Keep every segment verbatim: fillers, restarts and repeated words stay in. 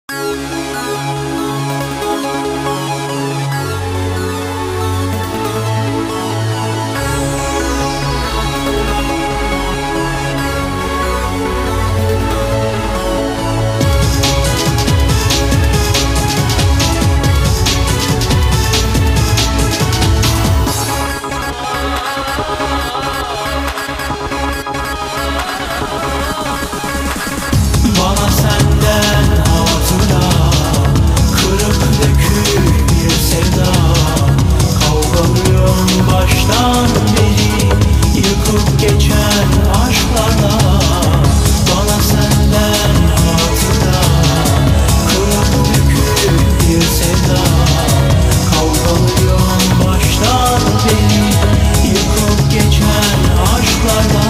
Bana senden hatıra, kırık dökük bir sevda. Kavgalıyım baştan beri, yıkıp geçen aşklarla. Bana senden hatıra, kırık dökük bir sevda. Kavgalıyım baştan beri, yıkıp geçen aşklarla.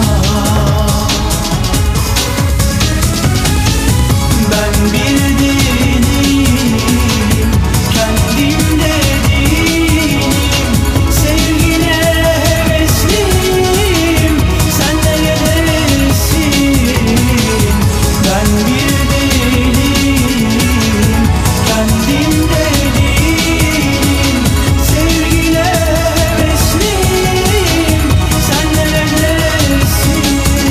Ben bir değilim, kendimde değilim. Sevgine hevesliyim, sen neredesin? Ben bir değilim, kendimde değilim. Sevgine hevesliyim, sen neredesin?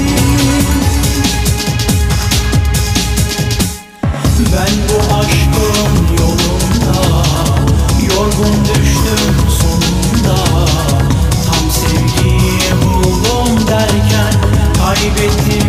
Ben bu aşkın yolunda yorgun düştüm sonunda. Tam sevgiyi buldum derken kaybettim